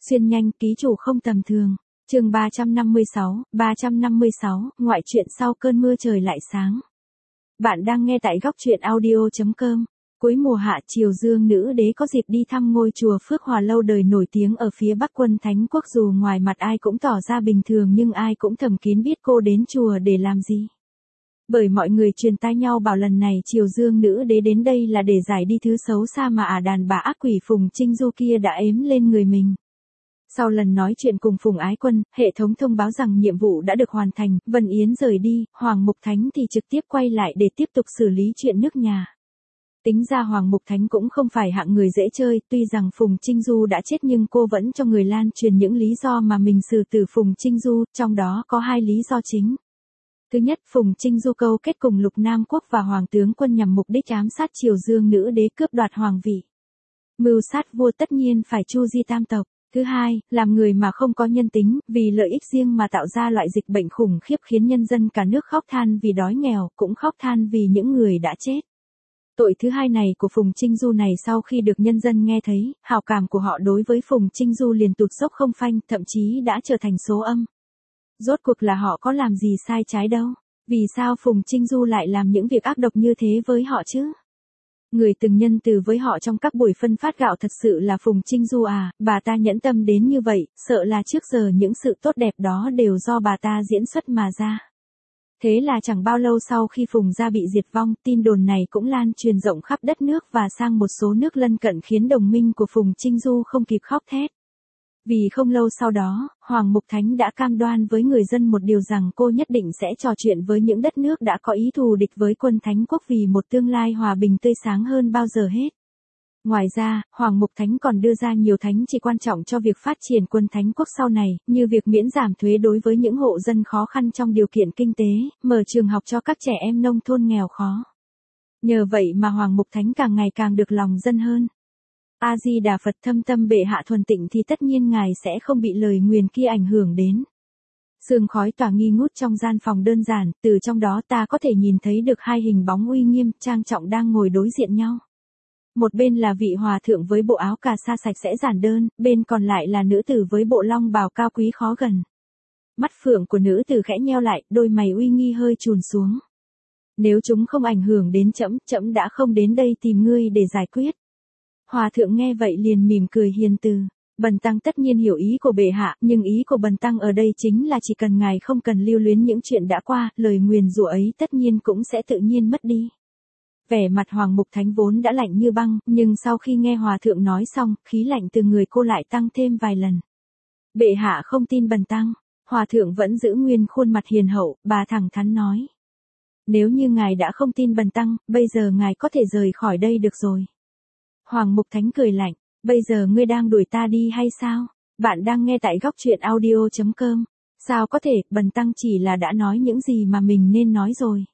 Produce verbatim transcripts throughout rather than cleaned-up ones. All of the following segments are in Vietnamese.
Xuyên nhanh, ký chủ không tầm thường. Chương ba trăm năm mươi sáu, ba trăm năm mươi sáu, ngoại truyện sau cơn mưa trời lại sáng. Bạn đang nghe tại góc truyện audio chấm com. Cuối mùa hạ, Triều Dương nữ đế có dịp đi thăm ngôi chùa Phước Hòa lâu đời nổi tiếng ở phía Bắc Quân Thánh Quốc, dù ngoài mặt ai cũng tỏ ra bình thường nhưng ai cũng thầm kín biết cô đến chùa để làm gì. Bởi mọi người truyền tai nhau bảo lần này Triều Dương nữ đế đến đây là để giải đi thứ xấu xa mà ả đàn bà ác quỷ Phùng Trinh Du kia đã ếm lên người mình. Sau lần nói chuyện cùng Phùng Ái Quân, hệ thống thông báo rằng nhiệm vụ đã được hoàn thành, Vân Yến rời đi, Hoàng Mục Thánh thì trực tiếp quay lại để tiếp tục xử lý chuyện nước nhà. Tính ra Hoàng Mục Thánh cũng không phải hạng người dễ chơi, tuy rằng Phùng Trinh Du đã chết nhưng cô vẫn cho người lan truyền những lý do mà mình xử tử Phùng Trinh Du, trong đó có hai lý do chính. Thứ nhất, Phùng Trinh Du câu kết cùng Lục Nam Quốc và Hoàng tướng quân nhằm mục đích ám sát Triều Dương nữ đế cướp đoạt hoàng vị. Mưu sát vua tất nhiên phải chu di tam tộc. Thứ hai, làm người mà không có nhân tính, vì lợi ích riêng mà tạo ra loại dịch bệnh khủng khiếp khiến nhân dân cả nước khóc than vì đói nghèo, cũng khóc than vì những người đã chết. Tội thứ hai này của Phùng Trinh Du này sau khi được nhân dân nghe thấy, hảo cảm của họ đối với Phùng Trinh Du liền tụt dốc không phanh, thậm chí đã trở thành số âm. Rốt cuộc là họ có làm gì sai trái đâu? Vì sao Phùng Trinh Du lại làm những việc ác độc như thế với họ chứ? Người từng nhân từ với họ trong các buổi phân phát gạo thật sự là Phùng Trinh Du à, bà ta nhẫn tâm đến như vậy, sợ là trước giờ những sự tốt đẹp đó đều do bà ta diễn xuất mà ra. Thế là chẳng bao lâu sau khi Phùng gia bị diệt vong, tin đồn này cũng lan truyền rộng khắp đất nước và sang một số nước lân cận khiến đồng minh của Phùng Trinh Du không kịp khóc thét. Vì không lâu sau đó, Hoàng Mục Thánh đã cam đoan với người dân một điều rằng cô nhất định sẽ trò chuyện với những đất nước đã có ý thù địch với Quân Thánh Quốc vì một tương lai hòa bình tươi sáng hơn bao giờ hết. Ngoài ra, Hoàng Mục Thánh còn đưa ra nhiều thánh chỉ quan trọng cho việc phát triển Quân Thánh Quốc sau này, như việc miễn giảm thuế đối với những hộ dân khó khăn trong điều kiện kinh tế, mở trường học cho các trẻ em nông thôn nghèo khó. Nhờ vậy mà Hoàng Mục Thánh càng ngày càng được lòng dân hơn. A-di-đà Phật, thâm tâm bệ hạ thuần tịnh thì tất nhiên ngài sẽ không bị lời nguyền kia ảnh hưởng đến. Sương khói tỏa nghi ngút trong gian phòng đơn giản, từ trong đó ta có thể nhìn thấy được hai hình bóng uy nghiêm, trang trọng đang ngồi đối diện nhau. Một bên là vị hòa thượng với bộ áo cà sa sạch sẽ giản đơn, bên còn lại là nữ tử với bộ long bào cao quý khó gần. Mắt phượng của nữ tử khẽ nheo lại, đôi mày uy nghi hơi chùn xuống. Nếu chúng không ảnh hưởng đến trẫm, trẫm đã không đến đây tìm ngươi để giải quyết. Hòa thượng nghe vậy liền mỉm cười hiền từ. Bần tăng tất nhiên hiểu ý của bệ hạ, nhưng ý của bần tăng ở đây chính là chỉ cần ngài không cần lưu luyến những chuyện đã qua, lời nguyền rủa ấy tất nhiên cũng sẽ tự nhiên mất đi. Vẻ mặt Hoàng Mục Thánh vốn đã lạnh như băng, nhưng sau khi nghe hòa thượng nói xong, khí lạnh từ người cô lại tăng thêm vài lần. Bệ hạ không tin bần tăng. Hòa thượng vẫn giữ nguyên khuôn mặt hiền hậu, bà thẳng thắn nói. Nếu như ngài đã không tin bần tăng, bây giờ ngài có thể rời khỏi đây được rồi. Hoàng Mục Thánh cười lạnh, bây giờ ngươi đang đuổi ta đi hay sao? Bạn đang nghe tại góc truyện audio chấm com. Sao có thể, bần tăng chỉ là đã nói những gì mà mình nên nói rồi.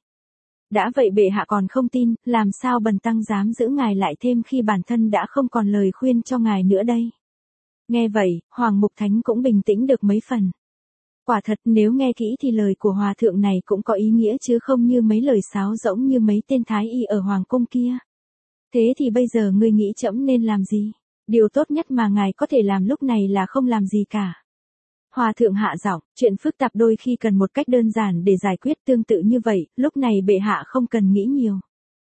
Đã vậy bệ hạ còn không tin, làm sao bần tăng dám giữ ngài lại thêm khi bản thân đã không còn lời khuyên cho ngài nữa đây. Nghe vậy, Hoàng Mục Thánh cũng bình tĩnh được mấy phần. Quả thật nếu nghe kỹ thì lời của hòa thượng này cũng có ý nghĩa chứ không như mấy lời sáo rỗng như mấy tên thái y ở Hoàng cung kia. Thế thì bây giờ ngươi nghĩ trẫm nên làm gì? Điều tốt nhất mà ngài có thể làm lúc này là không làm gì cả. Hòa thượng hạ giọng, chuyện phức tạp đôi khi cần một cách đơn giản để giải quyết, tương tự như vậy, lúc này bệ hạ không cần nghĩ nhiều.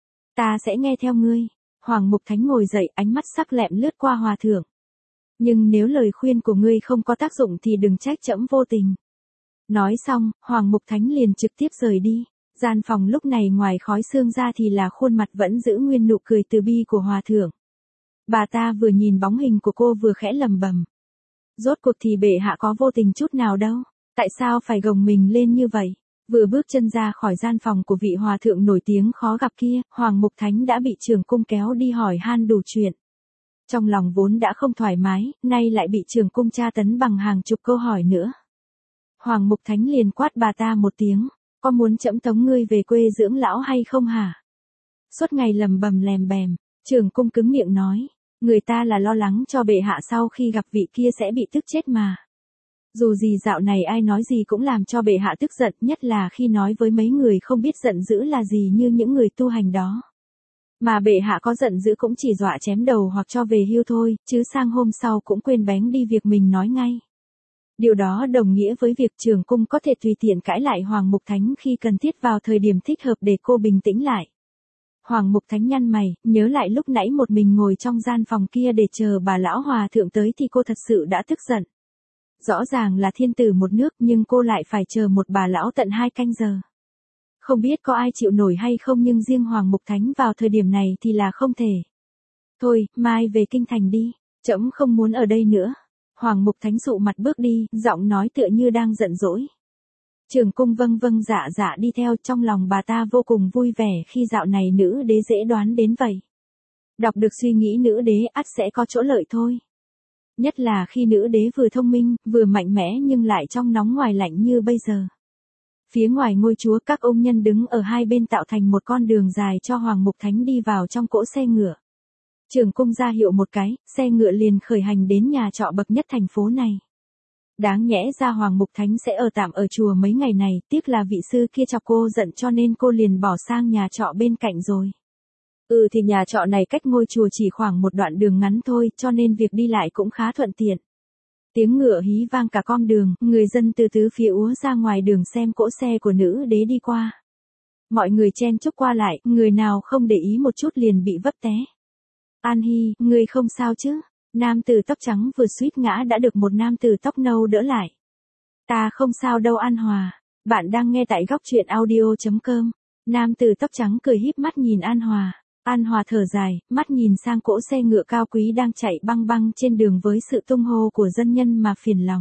Ta sẽ nghe theo ngươi. Hoàng Mục Thánh ngồi dậy, ánh mắt sắc lẹm lướt qua hòa thượng. Nhưng nếu lời khuyên của ngươi không có tác dụng thì đừng trách trẫm vô tình. Nói xong, Hoàng Mục Thánh liền trực tiếp rời đi. Gian phòng lúc này ngoài khói sương ra thì là khuôn mặt vẫn giữ nguyên nụ cười từ bi của hòa thượng. Bà ta vừa nhìn bóng hình của cô vừa khẽ lầm bầm. Rốt cuộc thì bệ hạ có vô tình chút nào đâu, tại sao phải gồng mình lên như vậy? Vừa bước chân ra khỏi gian phòng của vị hòa thượng nổi tiếng khó gặp kia, Hoàng Mục Thánh đã bị trưởng cung kéo đi hỏi han đủ chuyện. Trong lòng vốn đã không thoải mái, nay lại bị trưởng cung tra tấn bằng hàng chục câu hỏi nữa. Hoàng Mục Thánh liền quát bà ta một tiếng. Có muốn trẫm tống ngươi về quê dưỡng lão hay không hả? Suốt ngày lầm bầm lèm bèm, trưởng cung cứng miệng nói, người ta là lo lắng cho bệ hạ sau khi gặp vị kia sẽ bị tức chết mà. Dù gì dạo này ai nói gì cũng làm cho bệ hạ tức giận, nhất là khi nói với mấy người không biết giận dữ là gì như những người tu hành đó. Mà bệ hạ có giận dữ cũng chỉ dọa chém đầu hoặc cho về hưu thôi, chứ sang hôm sau cũng quên bén đi việc mình nói ngay. Điều đó đồng nghĩa với việc Trường Cung có thể tùy tiện cãi lại Hoàng Mục Thánh khi cần thiết vào thời điểm thích hợp để cô bình tĩnh lại. Hoàng Mục Thánh nhăn mày, nhớ lại lúc nãy một mình ngồi trong gian phòng kia để chờ bà lão hòa thượng tới thì cô thật sự đã tức giận. Rõ ràng là thiên tử một nước nhưng cô lại phải chờ một bà lão tận hai canh giờ. Không biết có ai chịu nổi hay không nhưng riêng Hoàng Mục Thánh vào thời điểm này thì là không thể. Thôi, mai về kinh thành đi, trẫm không muốn ở đây nữa. Hoàng Mục Thánh dụ mặt bước đi, giọng nói tựa như đang giận dỗi. Trường Cung vâng vâng dạ dạ đi theo, trong lòng bà ta vô cùng vui vẻ khi dạo này nữ đế dễ đoán đến vậy. Đọc được suy nghĩ nữ đế ắt sẽ có chỗ lợi thôi. Nhất là khi nữ đế vừa thông minh, vừa mạnh mẽ nhưng lại trong nóng ngoài lạnh như bây giờ. Phía ngoài ngôi chúa các ông nhân đứng ở hai bên tạo thành một con đường dài cho Hoàng Mục Thánh đi vào trong cỗ xe ngựa. Trường Cung ra hiệu một cái, xe ngựa liền khởi hành đến nhà trọ bậc nhất thành phố này. Đáng nhẽ ra Hoàng Mục Thánh sẽ ở tạm ở chùa mấy ngày này, tiếc là vị sư kia chọc cô giận cho nên cô liền bỏ sang nhà trọ bên cạnh rồi. Ừ thì nhà trọ này cách ngôi chùa chỉ khoảng một đoạn đường ngắn thôi, cho nên việc đi lại cũng khá thuận tiện. Tiếng ngựa hí vang cả con đường, người dân từ tứ phía úa ra ngoài đường xem cỗ xe của nữ đế đi qua. Mọi người chen chúc qua lại, người nào không để ý một chút liền bị vấp té. An Hi, ngươi không sao chứ? Nam tử tóc trắng vừa suýt ngã đã được một nam tử tóc nâu đỡ lại. Ta không sao đâu An Hòa. Bạn đang nghe tại góc truyện audio chấm com. Nam tử tóc trắng cười híp mắt nhìn An Hòa. An Hòa thở dài, mắt nhìn sang cỗ xe ngựa cao quý đang chạy băng băng trên đường với sự tung hô của dân nhân mà phiền lòng.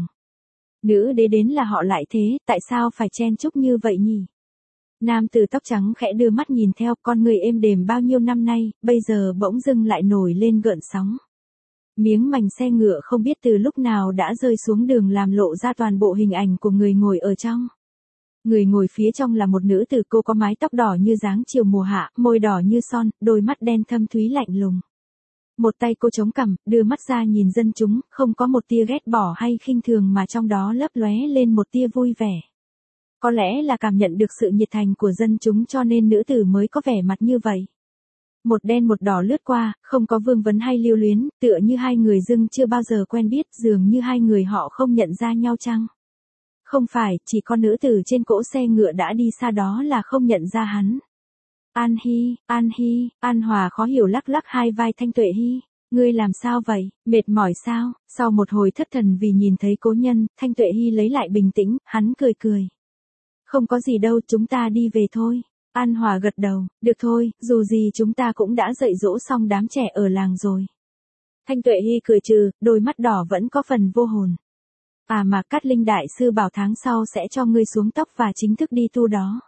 Nữ đế đến là họ lại thế, tại sao phải chen chúc như vậy nhỉ? Nam tử tóc trắng khẽ đưa mắt nhìn theo, con người êm đềm bao nhiêu năm nay, bây giờ bỗng dưng lại nổi lên gợn sóng. Miếng mảnh xe ngựa không biết từ lúc nào đã rơi xuống đường làm lộ ra toàn bộ hình ảnh của người ngồi ở trong. Người ngồi phía trong là một nữ tử, cô có mái tóc đỏ như dáng chiều mùa hạ, môi đỏ như son, đôi mắt đen thâm thúy lạnh lùng. Một tay cô chống cằm, đưa mắt ra nhìn dân chúng, không có một tia ghét bỏ hay khinh thường mà trong đó lấp lóe lên một tia vui vẻ. Có lẽ là cảm nhận được sự nhiệt thành của dân chúng cho nên nữ tử mới có vẻ mặt như vậy. Một đen một đỏ lướt qua, không có vương vấn hay lưu luyến, tựa như hai người dưng chưa bao giờ quen biết, dường như hai người họ không nhận ra nhau chăng? Không phải, chỉ con nữ tử trên cỗ xe ngựa đã đi xa đó là không nhận ra hắn. An Hi, An Hi, An Hòa khó hiểu lắc lắc hai vai Thanh Tuệ Hi. Ngươi làm sao vậy, mệt mỏi sao? Sau một hồi thất thần vì nhìn thấy cố nhân, Thanh Tuệ Hi lấy lại bình tĩnh, hắn cười cười. Không có gì đâu, chúng ta đi về thôi. An Hòa gật đầu, được thôi, dù gì chúng ta cũng đã dạy dỗ xong đám trẻ ở làng rồi. Thanh Tuệ Hi cười trừ, đôi mắt đỏ vẫn có phần vô hồn. À mà Cát Linh đại sư bảo tháng sau sẽ cho ngươi xuống tóc và chính thức đi tu đó.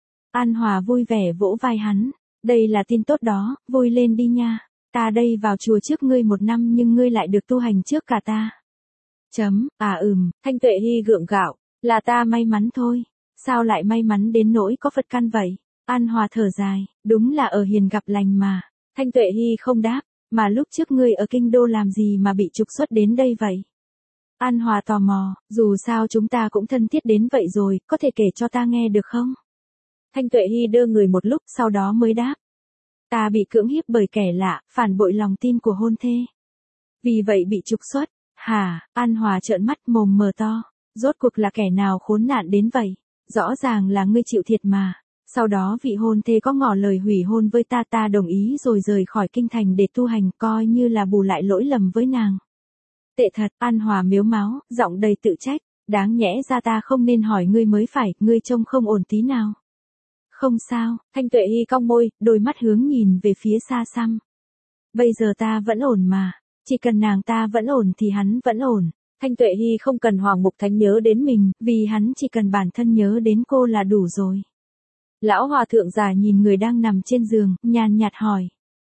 An Hòa vui vẻ vỗ vai hắn, đây là tin tốt đó, vui lên đi nha. Ta đây vào chùa trước ngươi một năm nhưng ngươi lại được tu hành trước cả ta. Chấm, à ừm, Thanh Tuệ Hi gượng gạo, là ta may mắn thôi. Sao lại may mắn đến nỗi có Phật căn vậy? An Hòa thở dài, đúng là ở hiền gặp lành mà. Thanh Tuệ Hi không đáp, mà lúc trước ngươi ở kinh đô làm gì mà bị trục xuất đến đây vậy? An Hòa tò mò, dù sao chúng ta cũng thân thiết đến vậy rồi, có thể kể cho ta nghe được không? Thanh Tuệ Hi đơ người một lúc sau đó mới đáp. Ta bị cưỡng hiếp bởi kẻ lạ, phản bội lòng tin của hôn thê. Vì vậy bị trục xuất. Hả? An Hòa trợn mắt mồm mờ to. Rốt cuộc là kẻ nào khốn nạn đến vậy? Rõ ràng là ngươi chịu thiệt mà. Sau đó vị hôn thê có ngỏ lời hủy hôn với ta, ta đồng ý rồi rời khỏi kinh thành để tu hành, coi như là bù lại lỗi lầm với nàng. Tệ thật, An Hòa mếu máo, giọng đầy tự trách. Đáng nhẽ ra ta không nên hỏi ngươi mới phải, ngươi trông không ổn tí nào. Không sao, Thanh Tuệ Hi cong môi, đôi mắt hướng nhìn về phía xa xăm. Bây giờ ta vẫn ổn mà, chỉ cần nàng ta vẫn ổn thì hắn vẫn ổn. Thanh Tuệ Hi không cần Hoàng Mục Thánh nhớ đến mình, vì hắn chỉ cần bản thân nhớ đến cô là đủ rồi. Lão hòa thượng già nhìn người đang nằm trên giường, nhàn nhạt hỏi.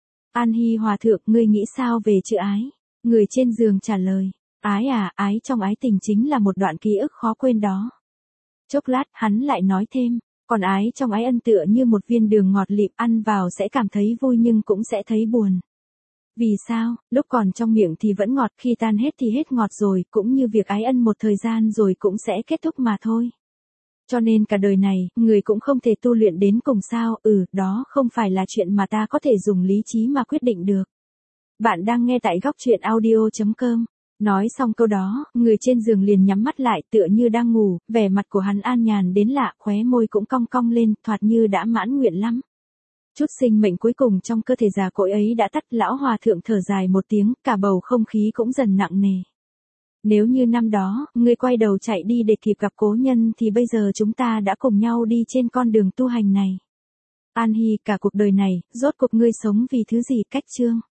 An Hi hòa thượng, ngươi nghĩ sao về chữ ái? Người trên giường trả lời. Ái à, ái trong ái tình chính là một đoạn ký ức khó quên đó. Chốc lát, hắn lại nói thêm. Còn ái trong ái ân tựa như một viên đường ngọt lịm, ăn vào sẽ cảm thấy vui nhưng cũng sẽ thấy buồn. Vì sao, lúc còn trong miệng thì vẫn ngọt, khi tan hết thì hết ngọt rồi, cũng như việc ái ân một thời gian rồi cũng sẽ kết thúc mà thôi. Cho nên cả đời này, người cũng không thể tu luyện đến cùng sao, ừ, đó không phải là chuyện mà ta có thể dùng lý trí mà quyết định được. Bạn đang nghe tại góc truyện audio.com. Nói xong câu đó, người trên giường liền nhắm mắt lại tựa như đang ngủ, vẻ mặt của hắn an nhàn đến lạ, khóe môi cũng cong cong lên, thoạt như đã mãn nguyện lắm. Chút sinh mệnh cuối cùng trong cơ thể già cỗi ấy đã tắt, lão hòa thượng thở dài một tiếng, cả bầu không khí cũng dần nặng nề. Nếu như năm đó, ngươi quay đầu chạy đi để kịp gặp cố nhân thì bây giờ chúng ta đã cùng nhau đi trên con đường tu hành này. An Hy, cả cuộc đời này, rốt cuộc ngươi sống vì thứ gì? Cách chương.